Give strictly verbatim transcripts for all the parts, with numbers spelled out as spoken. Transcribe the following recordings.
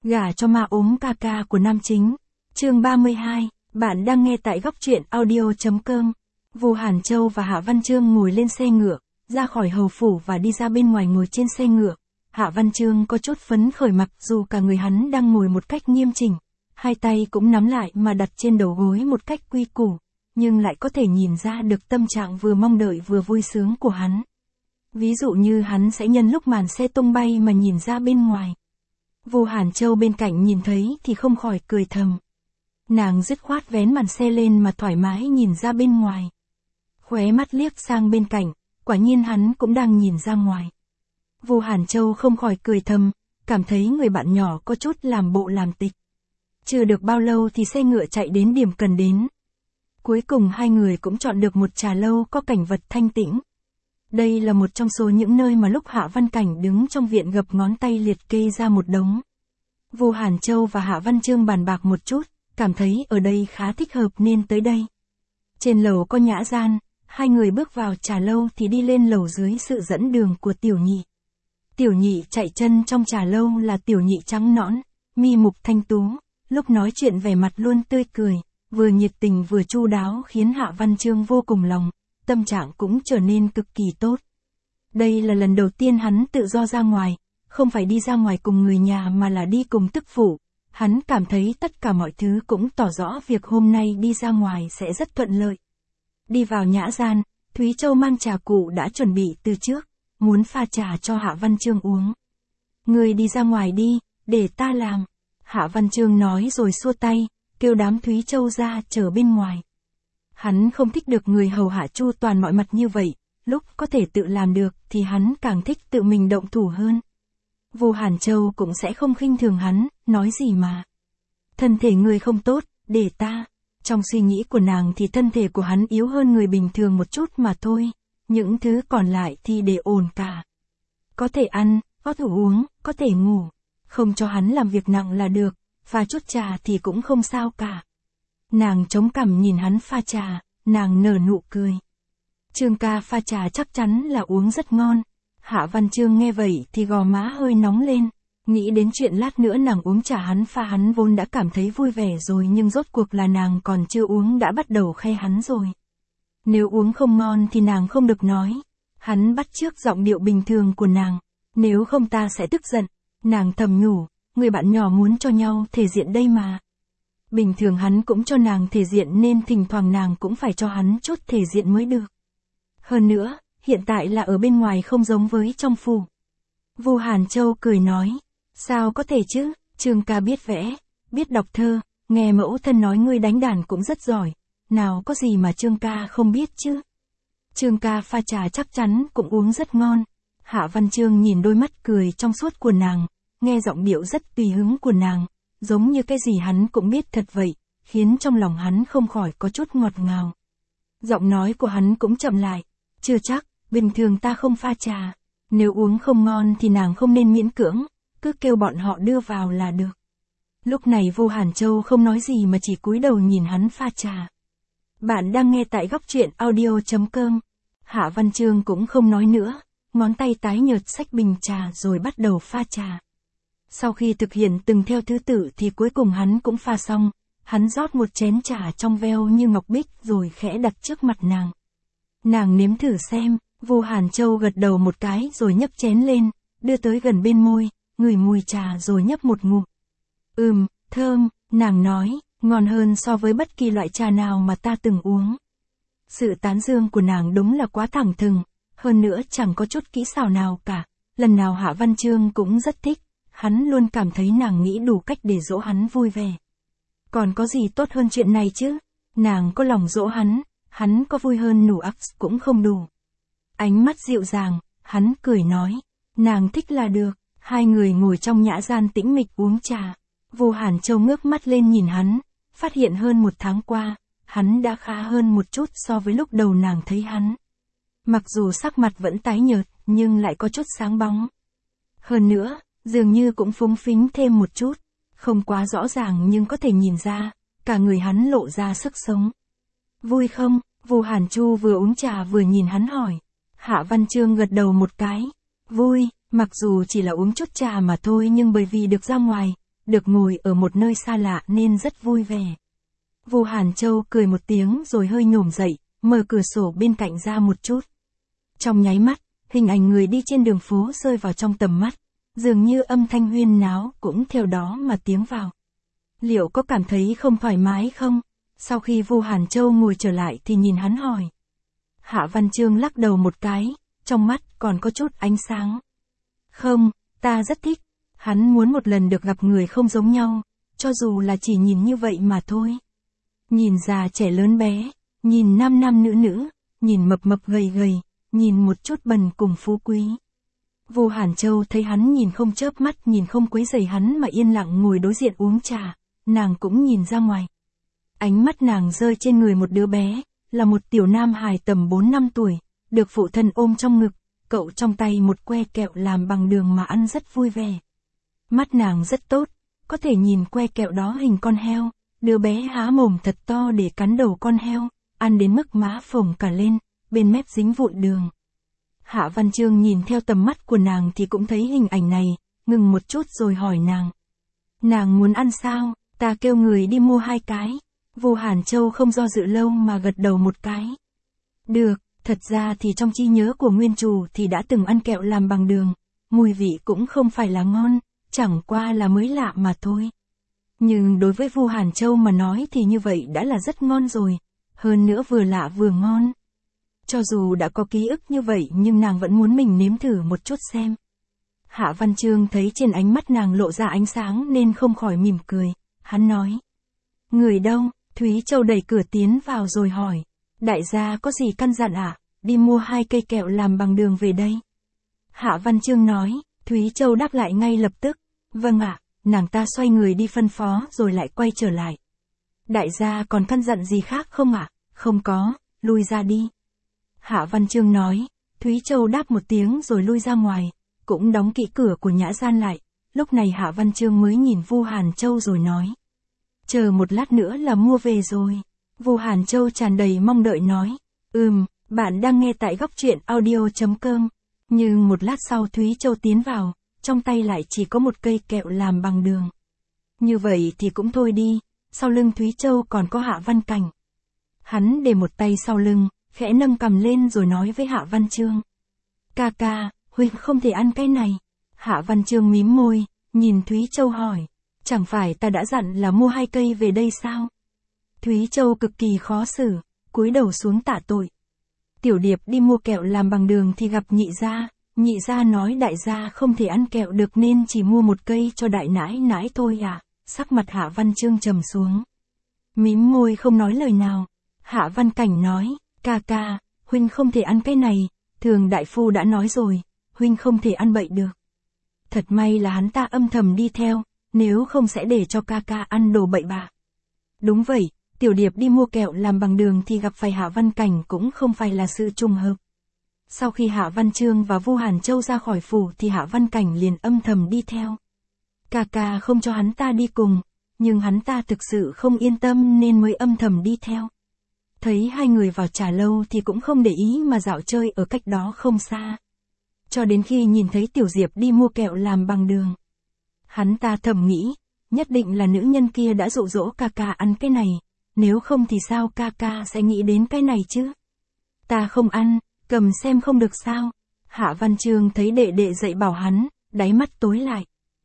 Gả cho ma ốm ca ca của nam chính. Chương ba mươi hai, bạn đang nghe tại góc truyện audio.com. Vu Hàn Châu và Hạ Văn Chương ngồi lên xe ngựa, ra khỏi hầu phủ và đi ra bên ngoài ngồi trên xe ngựa. Hạ Văn Chương có chút phấn khởi mặc dù cả người hắn đang ngồi một cách nghiêm chỉnh, hai tay cũng nắm lại mà đặt trên đầu gối một cách quy củ, nhưng lại có thể nhìn ra được tâm trạng vừa mong đợi vừa vui sướng của hắn. Ví dụ như hắn sẽ nhân lúc màn xe tung bay mà nhìn ra bên ngoài. Vu Hàn Châu bên cạnh nhìn thấy thì không khỏi cười thầm. Nàng dứt khoát vén màn xe lên mà thoải mái nhìn ra bên ngoài. Khóe mắt liếc sang bên cạnh, quả nhiên hắn cũng đang nhìn ra ngoài. Vu Hàn Châu không khỏi cười thầm, cảm thấy người bạn nhỏ có chút làm bộ làm tịch. Chưa được bao lâu thì xe ngựa chạy đến điểm cần đến. Cuối cùng hai người cũng chọn được một trà lâu có cảnh vật thanh tĩnh. Đây là một trong số những nơi mà lúc Hạ Văn Cảnh đứng trong viện gập ngón tay liệt kê ra một đống. Vu Hàn Châu và Hạ Văn Chương bàn bạc một chút, cảm thấy ở đây khá thích hợp nên tới đây. Trên lầu có nhã gian, hai người bước vào trà lâu thì đi lên lầu dưới sự dẫn đường của Tiểu Nhị. Tiểu Nhị chạy chân trong trà lâu là Tiểu Nhị trắng nõn, mi mục thanh tú, lúc nói chuyện vẻ mặt luôn tươi cười, vừa nhiệt tình vừa chu đáo khiến Hạ Văn Chương vô cùng lòng, tâm trạng cũng trở nên cực kỳ tốt. Đây là lần đầu tiên hắn tự do ra ngoài, không phải đi ra ngoài cùng người nhà mà là đi cùng tức phụ. Hắn cảm thấy tất cả mọi thứ cũng tỏ rõ việc hôm nay đi ra ngoài sẽ rất thuận lợi. Đi vào nhã gian, Thúy Châu mang trà cụ đã chuẩn bị từ trước, muốn pha trà cho Hạ Văn Chương uống. Người đi ra ngoài đi, để ta làm. Hạ Văn Chương nói rồi xua tay, kêu đám Thúy Châu ra chờ bên ngoài. Hắn không thích được người hầu hạ chu toàn mọi mặt như vậy, lúc có thể tự làm được thì hắn càng thích tự mình động thủ hơn. Vu Hàn Châu cũng sẽ không khinh thường hắn, nói gì mà. Thân thể người không tốt, để ta. Trong suy nghĩ của nàng thì thân thể của hắn yếu hơn người bình thường một chút mà thôi, những thứ còn lại thì để ổn cả. Có thể ăn, có thể uống, có thể ngủ, không cho hắn làm việc nặng là được, pha chút trà thì cũng không sao cả. Nàng chống cằm nhìn hắn pha trà, nàng nở nụ cười. Chương ca pha trà chắc chắn là uống rất ngon. Hạ Văn Chương nghe vậy thì gò má hơi nóng lên, nghĩ đến chuyện lát nữa nàng uống trà hắn pha hắn vốn đã cảm thấy vui vẻ rồi nhưng rốt cuộc là nàng còn chưa uống đã bắt đầu khen hắn rồi. Nếu uống không ngon thì nàng không được nói. Hắn bắt chước giọng điệu bình thường của nàng, nếu không ta sẽ tức giận. Nàng thầm nhủ, người bạn nhỏ muốn cho nhau thể diện đây mà. Bình thường hắn cũng cho nàng thể diện nên thỉnh thoảng nàng cũng phải cho hắn chút thể diện mới được. Hơn nữa, hiện tại là ở bên ngoài không giống với trong phủ. Vu Hàn Châu cười nói, sao có thể chứ, Chương ca biết vẽ, biết đọc thơ, nghe mẫu thân nói ngươi đánh đàn cũng rất giỏi, nào có gì mà Chương ca không biết chứ. Chương ca pha trà chắc chắn cũng uống rất ngon. Hạ Văn Chương nhìn đôi mắt cười trong suốt của nàng, nghe giọng điệu rất tùy hứng của nàng, giống như cái gì hắn cũng biết thật vậy, khiến trong lòng hắn không khỏi có chút ngọt ngào. Giọng nói của hắn cũng chậm lại, chưa chắc, bình thường ta không pha trà, nếu uống không ngon thì nàng không nên miễn cưỡng, cứ kêu bọn họ đưa vào là được. Lúc này Vu Hàn Châu không nói gì mà chỉ cúi đầu nhìn hắn pha trà. Bạn đang nghe tại góc truyện audio.com. Hạ Văn Chương cũng không nói nữa, ngón tay tái nhợt xách bình trà rồi bắt đầu pha trà. Sau khi thực hiện từng theo thứ tự thì cuối cùng hắn cũng pha xong, hắn rót một chén trà trong veo như ngọc bích rồi khẽ đặt trước mặt nàng. Nàng nếm thử xem, Vu Hàn Châu gật đầu một cái rồi nhấc chén lên, đưa tới gần bên môi, ngửi mùi trà rồi nhấp một ngụm. Ừm, thơm, nàng nói, ngon hơn so với bất kỳ loại trà nào mà ta từng uống. Sự tán dương của nàng đúng là quá thẳng thừng, hơn nữa chẳng có chút kỹ xảo nào cả, lần nào Hạ Văn Chương cũng rất thích, hắn luôn cảm thấy nàng nghĩ đủ cách để dỗ hắn vui vẻ. Còn có gì tốt hơn chuyện này chứ, nàng có lòng dỗ hắn, hắn có vui hơn nụ ắc cũng không đủ. Ánh mắt dịu dàng, hắn cười nói, nàng thích là được. Hai người ngồi trong nhã gian tĩnh mịch uống trà. Vu Hàn Châu ngước mắt lên nhìn hắn, phát hiện hơn một tháng qua, hắn đã khá hơn một chút so với lúc đầu nàng thấy hắn. Mặc dù sắc mặt vẫn tái nhợt, nhưng lại có chút sáng bóng. Hơn nữa, dường như cũng phúng phính thêm một chút, không quá rõ ràng nhưng có thể nhìn ra, cả người hắn lộ ra sức sống. Vui không? Vu Hàn Chu vừa uống trà vừa nhìn hắn hỏi. Hạ Văn Chương gật đầu một cái. Vui, mặc dù chỉ là uống chút trà mà thôi nhưng bởi vì được ra ngoài, được ngồi ở một nơi xa lạ nên rất vui vẻ. Vu Hàn Châu cười một tiếng rồi hơi nhổm dậy, mở cửa sổ bên cạnh ra một chút. Trong nháy mắt, hình ảnh người đi trên đường phố rơi vào trong tầm mắt, dường như âm thanh huyên náo cũng theo đó mà tiến vào. Liệu có cảm thấy không thoải mái không? Sau khi Vu Hàn Châu ngồi trở lại thì nhìn hắn hỏi. Hạ Văn Chương lắc đầu một cái, trong mắt còn có chút ánh sáng. Không, ta rất thích. Hắn muốn một lần được gặp người không giống nhau, cho dù là chỉ nhìn như vậy mà thôi. Nhìn già trẻ lớn bé, nhìn nam nam nữ nữ, nhìn mập mập gầy gầy, nhìn một chút bần cùng phú quý. Vu Hàn Châu thấy hắn nhìn không chớp mắt, nhìn không quấy rầy hắn mà yên lặng ngồi đối diện uống trà, nàng cũng nhìn ra ngoài. Ánh mắt nàng rơi trên người một đứa bé, là một tiểu nam hài tầm bốn năm tuổi, được phụ thân ôm trong ngực, cậu trong tay một que kẹo làm bằng đường mà ăn rất vui vẻ. Mắt nàng rất tốt, có thể nhìn que kẹo đó hình con heo, đứa bé há mồm thật to để cắn đầu con heo, ăn đến mức má phồng cả lên, bên mép dính vụn đường. Hạ Văn Chương nhìn theo tầm mắt của nàng thì cũng thấy hình ảnh này, ngừng một chút rồi hỏi nàng. Nàng muốn ăn sao, ta kêu người đi mua hai cái. Vu Hàn Châu không do dự lâu mà gật đầu một cái. Được, thật ra thì trong trí nhớ của nguyên chủ thì đã từng ăn kẹo làm bằng đường, mùi vị cũng không phải là ngon, chẳng qua là mới lạ mà thôi. Nhưng đối với Vu Hàn Châu mà nói thì như vậy đã là rất ngon rồi, hơn nữa vừa lạ vừa ngon. Cho dù đã có ký ức như vậy nhưng nàng vẫn muốn mình nếm thử một chút xem. Hạ Văn Chương thấy trên ánh mắt nàng lộ ra ánh sáng nên không khỏi mỉm cười, hắn nói. Người đâu? Thúy Châu đẩy cửa tiến vào rồi hỏi. Đại gia có gì căn dặn ạ? À? Đi mua hai cây kẹo làm bằng đường về đây. Hạ Văn Chương nói, Thúy Châu đáp lại ngay lập tức. Vâng ạ, à, nàng ta xoay người đi phân phó rồi lại quay trở lại. Đại gia còn căn dặn gì khác không ạ? À? Không có, lui ra đi. Hạ Văn Chương nói, Thúy Châu đáp một tiếng rồi lui ra ngoài, cũng đóng kỹ cửa của nhã gian lại. Lúc này Hạ Văn Chương mới nhìn Vu Hàn Châu rồi nói. Chờ một lát nữa là mua về rồi. Vu Hàn Châu tràn đầy mong đợi nói. Ừm, bạn đang nghe tại góc truyện audio chấm com. Nhưng một lát sau Thúy Châu tiến vào, trong tay lại chỉ có một cây kẹo làm bằng đường. Như vậy thì cũng thôi đi, sau lưng Thúy Châu còn có Hạ Văn Cảnh. Hắn để một tay sau lưng, khẽ nâng cằm lên rồi nói với Hạ Văn Chương. Ca ca, huynh không thể ăn cái này. Hạ Văn Chương mím môi, nhìn Thúy Châu hỏi. Chẳng phải ta đã dặn là mua hai cây về đây sao? Thúy Châu cực kỳ khó xử, cúi đầu xuống tạ tội. Tiểu Điệp đi mua kẹo làm bằng đường thì gặp nhị gia, nhị gia nói đại gia không thể ăn kẹo được nên chỉ mua một cây cho đại nãi nãi thôi à, sắc mặt Hạ Văn Chương trầm xuống. Mím môi không nói lời nào, Hạ Văn Cảnh nói, ca ca, huynh không thể ăn cái này, thường đại phu đã nói rồi, huynh không thể ăn bậy được. Thật may là hắn ta âm thầm đi theo, nếu không sẽ để cho ca ca ăn đồ bậy bạ. Đúng vậy, Tiểu Điệp đi mua kẹo làm bằng đường thì gặp phải Hạ Văn Cảnh cũng không phải là sự trùng hợp. Sau khi Hạ Văn Chương và Vu Hàn Châu ra khỏi phủ thì Hạ Văn Cảnh liền âm thầm đi theo. Ca ca không cho hắn ta đi cùng, nhưng hắn ta thực sự không yên tâm nên mới âm thầm đi theo. Thấy hai người vào trà lâu thì cũng không để ý mà dạo chơi ở cách đó không xa. Cho đến khi nhìn thấy Tiểu Diệp đi mua kẹo làm bằng đường. Hắn ta thầm nghĩ, nhất định là nữ nhân kia đã dụ dỗ ca ca ăn cái này, nếu không thì sao ca ca sẽ nghĩ đến cái này chứ? Ta không ăn, cầm xem không được sao? Hạ Văn Chương thấy đệ đệ dạy bảo hắn, đáy mắt tối lại.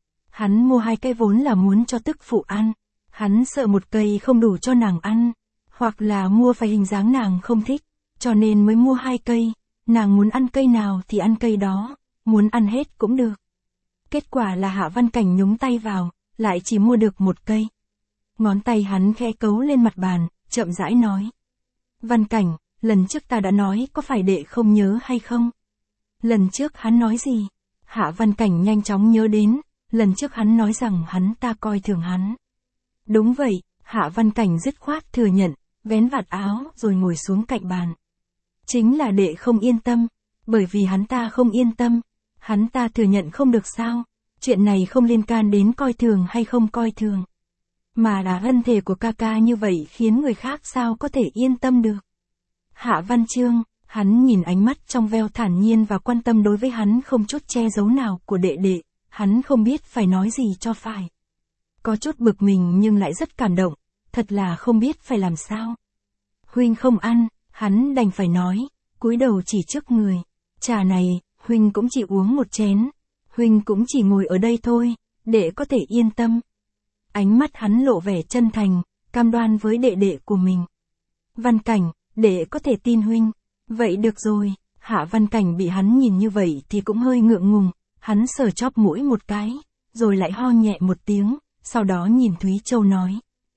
Hắn mua hai cây vốn là muốn cho tức phụ ăn, hắn sợ một cây không đủ cho nàng ăn, hoặc là mua phải hình dáng nàng không thích, cho nên mới mua hai cây, nàng muốn ăn cây nào thì ăn cây đó, muốn ăn hết cũng được. Kết quả là Hạ Văn Cảnh nhúng tay vào, lại chỉ mua được một cây. Ngón tay hắn khẽ cấu lên mặt bàn, chậm rãi nói. Văn Cảnh, lần trước ta đã nói có phải đệ không nhớ hay không? Lần trước hắn nói gì? Hạ Văn Cảnh nhanh chóng nhớ đến, lần trước hắn nói rằng hắn ta coi thường hắn. Đúng vậy, Hạ Văn Cảnh dứt khoát thừa nhận, vén vạt áo rồi ngồi xuống cạnh bàn. Chính là đệ không yên tâm, bởi vì hắn ta không yên tâm, hắn ta thừa nhận không được sao, chuyện này không liên can đến coi thường hay không coi thường. Mà là ân thể của ca ca như vậy khiến người khác sao có thể yên tâm được. Hạ Văn Chương, hắn nhìn ánh mắt trong veo thản nhiên và quan tâm đối với hắn không chút che giấu nào của đệ đệ, hắn không biết phải nói gì cho phải. có chút bực mình nhưng lại rất cảm động, thật là không biết phải làm sao. Huynh không ăn, hắn đành phải nói, cúi đầu chỉ trước người, trà này, Huynh cũng chỉ uống một chén, Huynh cũng chỉ ngồi ở đây thôi, để có thể yên tâm. Ánh mắt hắn lộ vẻ chân thành, cam đoan với đệ đệ của mình. Văn Cảnh, để có thể tin Huynh. Vậy được rồi, Hạ Văn Cảnh bị hắn nhìn như vậy thì cũng hơi ngượng ngùng, hắn sờ chóp mũi một cái, rồi lại ho nhẹ một tiếng, sau đó nhìn Thúy Châu nói.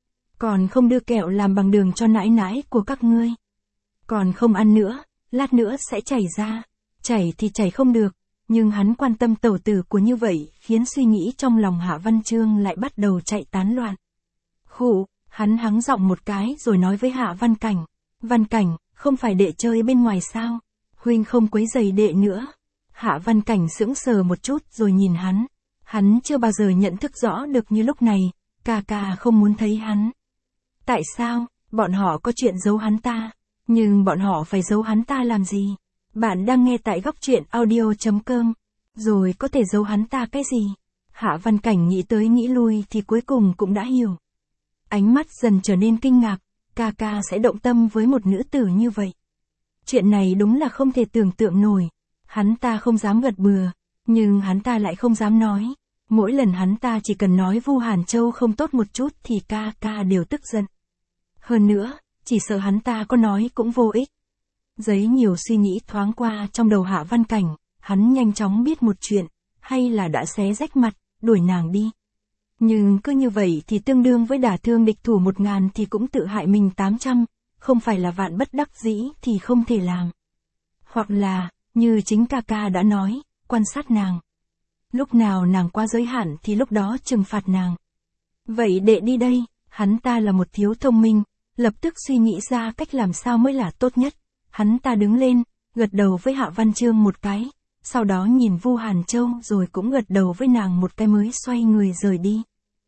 Còn không đưa kẹo làm bằng đường cho nãi nãi của các ngươi. Còn không ăn nữa, lát nữa sẽ chảy ra. Chảy thì chảy không được, nhưng hắn quan tâm tẩu tử của như vậy khiến suy nghĩ trong lòng Hạ Văn Chương lại bắt đầu chạy tán loạn. Khụ, hắn hắng giọng một cái rồi nói với Hạ Văn Cảnh. Văn Cảnh, không phải đệ chơi bên ngoài sao? Huynh không quấy rầy đệ nữa. Hạ Văn Cảnh sững sờ một chút rồi nhìn hắn. Hắn chưa bao giờ nhận thức rõ được như lúc này, ca ca không muốn thấy hắn. Tại sao, bọn họ có chuyện giấu hắn ta, nhưng bọn họ phải giấu hắn ta làm gì? Bạn đang nghe tại góc truyện audio.com, rồi có thể giấu hắn ta cái gì? Hạ Văn Cảnh nghĩ tới nghĩ lui thì cuối cùng cũng đã hiểu. Ánh mắt dần trở nên kinh ngạc, ca ca sẽ động tâm với một nữ tử như vậy. Chuyện này đúng là không thể tưởng tượng nổi. Hắn ta không dám gật bừa, nhưng hắn ta lại không dám nói. Mỗi lần hắn ta chỉ cần nói Vu Hàn Châu không tốt một chút thì ca ca đều tức giận. Hơn nữa, chỉ sợ hắn ta có nói cũng vô ích. Giấy nhiều suy nghĩ thoáng qua trong đầu Hạ Văn Cảnh, hắn nhanh chóng biết một chuyện, hay là đã xé rách mặt, đuổi nàng đi. Nhưng cứ như vậy thì tương đương với đả thương địch thủ một ngàn thì cũng tự hại mình tám trăm, không phải là vạn bất đắc dĩ thì không thể làm. Hoặc là, như chính ca ca đã nói, quan sát nàng. Lúc nào nàng qua giới hạn thì lúc đó trừng phạt nàng. Vậy đệ đi đây, hắn ta là một thiếu thông minh, lập tức suy nghĩ ra cách làm sao mới là tốt nhất. Hắn ta đứng lên, gật đầu với Hạ Văn Chương một cái, sau đó nhìn Vu Hàn Châu rồi cũng gật đầu với nàng một cái mới xoay người rời đi.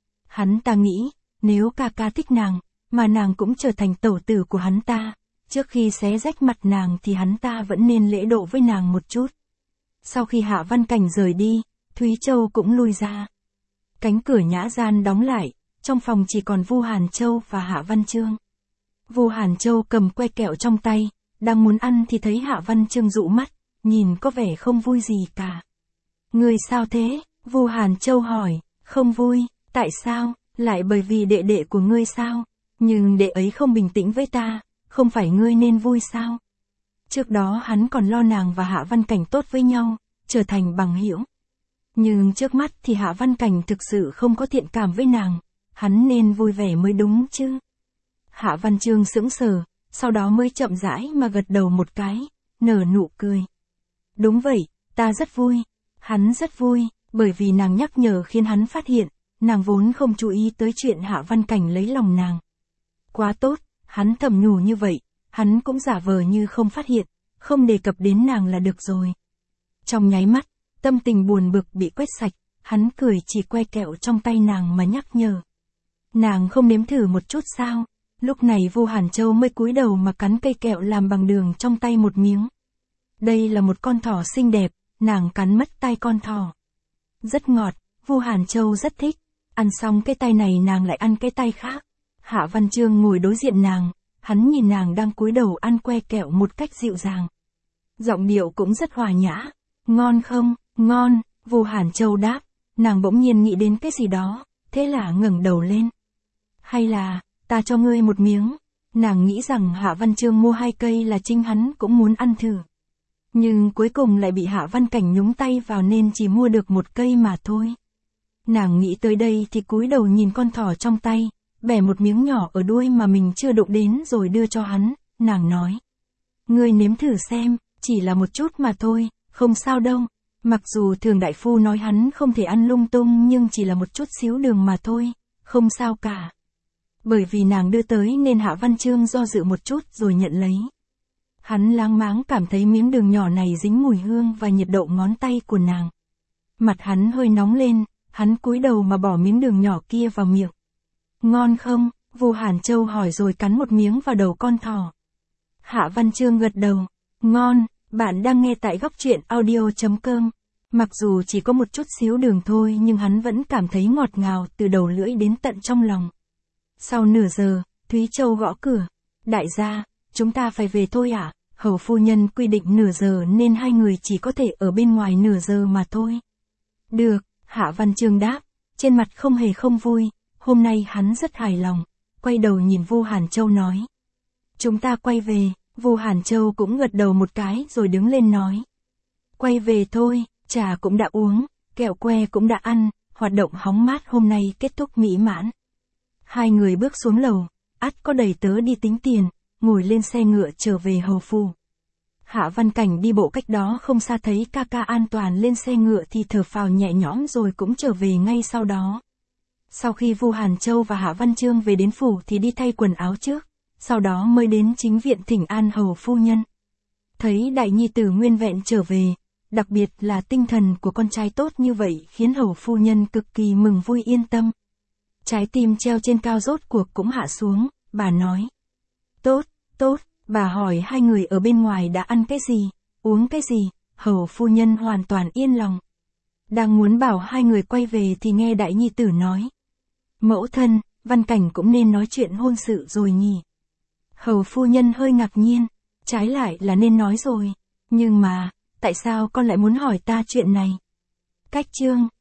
Hắn ta nghĩ, nếu ca ca thích nàng, mà nàng cũng trở thành tẩu tử của hắn ta, trước khi xé rách mặt nàng thì hắn ta vẫn nên lễ độ với nàng một chút. Sau khi Hạ Văn Cảnh rời đi, Thúy Châu cũng lui ra. Cánh cửa nhã gian đóng lại, trong phòng chỉ còn Vu Hàn Châu và Hạ Văn Chương. Vu Hàn Châu cầm que kẹo trong tay, đang muốn ăn thì thấy Hạ Văn Chương dụ mắt, nhìn có vẻ không vui gì cả. Người sao thế? Vu Hàn Châu hỏi. Không vui, tại sao? Lại bởi vì đệ đệ của ngươi sao? Nhưng đệ ấy không bình tĩnh với ta, không phải ngươi nên vui sao? Trước đó hắn còn lo nàng và Hạ Văn Cảnh tốt với nhau, trở thành bằng hữu. Nhưng trước mắt thì Hạ Văn Cảnh thực sự không có thiện cảm với nàng, hắn nên vui vẻ mới đúng chứ. Hạ Văn Chương sững sờ, sau đó mới chậm rãi mà gật đầu một cái, nở nụ cười. Đúng vậy, ta rất vui. Hắn rất vui, bởi vì nàng nhắc nhở khiến hắn phát hiện, nàng vốn không chú ý tới chuyện Hạ Văn Cảnh lấy lòng nàng. Quá tốt, hắn thầm nhủ như vậy, hắn cũng giả vờ như không phát hiện, không đề cập đến nàng là được rồi. Trong nháy mắt, tâm tình buồn bực bị quét sạch, hắn cười chỉ que kẹo trong tay nàng mà nhắc nhở. Nàng không nếm thử một chút sao? Lúc này Vu Hàn Châu mới cúi đầu mà cắn cây kẹo làm bằng đường trong tay một miếng. Đây là một con thỏ xinh đẹp, nàng cắn mất tay con thỏ. Rất ngọt, Vu Hàn Châu rất thích. Ăn xong cái tay này nàng lại ăn cái tay khác. Hạ Văn Chương ngồi đối diện nàng, hắn nhìn nàng đang cúi đầu ăn que kẹo một cách dịu dàng. Giọng điệu cũng rất hòa nhã. Ngon không? Ngon, Vu Hàn Châu đáp. Nàng bỗng nhiên nghĩ đến cái gì đó, thế là ngẩng đầu lên. Hay là, ta cho ngươi một miếng. Nàng nghĩ rằng Hạ Văn Chương mua hai cây là chính hắn cũng muốn ăn thử. Nhưng cuối cùng lại bị Hạ Văn Cảnh nhúng tay vào nên chỉ mua được một cây mà thôi. Nàng nghĩ tới đây thì cúi đầu nhìn con thỏ trong tay, bẻ một miếng nhỏ ở đuôi mà mình chưa đụng đến rồi đưa cho hắn, nàng nói. Ngươi nếm thử xem, chỉ là một chút mà thôi, không sao đâu. Mặc dù thường đại phu nói hắn không thể ăn lung tung nhưng chỉ là một chút xíu đường mà thôi, không sao cả. Bởi vì nàng đưa tới nên Hạ Văn Chương do dự một chút rồi nhận lấy. Hắn láng máng cảm thấy miếng đường nhỏ này dính mùi hương và nhiệt độ ngón tay của nàng. Mặt hắn hơi nóng lên, hắn cúi đầu mà bỏ miếng đường nhỏ kia vào miệng. Ngon không? Vu Hàn Châu hỏi rồi cắn một miếng vào đầu con thỏ. Hạ Văn Chương gật đầu. Ngon, bạn đang nghe tại góc truyện audio.com. Mặc dù chỉ có một chút xíu đường thôi nhưng hắn vẫn cảm thấy ngọt ngào từ đầu lưỡi đến tận trong lòng. Sau nửa giờ, Thúy Châu gõ cửa. Đại gia, chúng ta phải về thôi ạ. À? Hầu phu nhân quy định nửa giờ nên hai người chỉ có thể ở bên ngoài nửa giờ mà thôi. Được, Hạ Văn Chương đáp, trên mặt không hề không vui, hôm nay hắn rất hài lòng, quay đầu nhìn Vu Hàn Châu nói. Chúng ta quay về, Vu Hàn Châu cũng gật đầu một cái rồi đứng lên nói. Quay về thôi, trà cũng đã uống, kẹo que cũng đã ăn, hoạt động hóng mát hôm nay kết thúc mỹ mãn. Hai người bước xuống lầu, ắt có đầy tớ đi tính tiền, ngồi lên xe ngựa trở về hầu phủ. Hạ Văn Cảnh đi bộ cách đó không xa thấy ca ca an toàn lên xe ngựa thì thở phào nhẹ nhõm rồi cũng trở về ngay sau đó. Sau khi Vu Hàn Châu và Hạ Văn Chương về đến phủ thì đi thay quần áo trước, sau đó mới đến chính viện thỉnh an hầu phu nhân. Thấy đại nhi tử nguyên vẹn trở về, đặc biệt là tinh thần của con trai tốt như vậy khiến hầu phu nhân cực kỳ mừng vui yên tâm. Trái tim treo trên cao rốt cuộc cũng hạ xuống, bà nói. Tốt, tốt, bà hỏi hai người ở bên ngoài đã ăn cái gì, uống cái gì, hầu phu nhân hoàn toàn yên lòng. Đang muốn bảo hai người quay về thì nghe đại nhi tử nói. Mẫu thân, Văn Cảnh cũng nên nói chuyện hôn sự rồi nhỉ. Hầu phu nhân hơi ngạc nhiên, trái lại là nên nói rồi, nhưng mà, tại sao con lại muốn hỏi ta chuyện này? Cách chương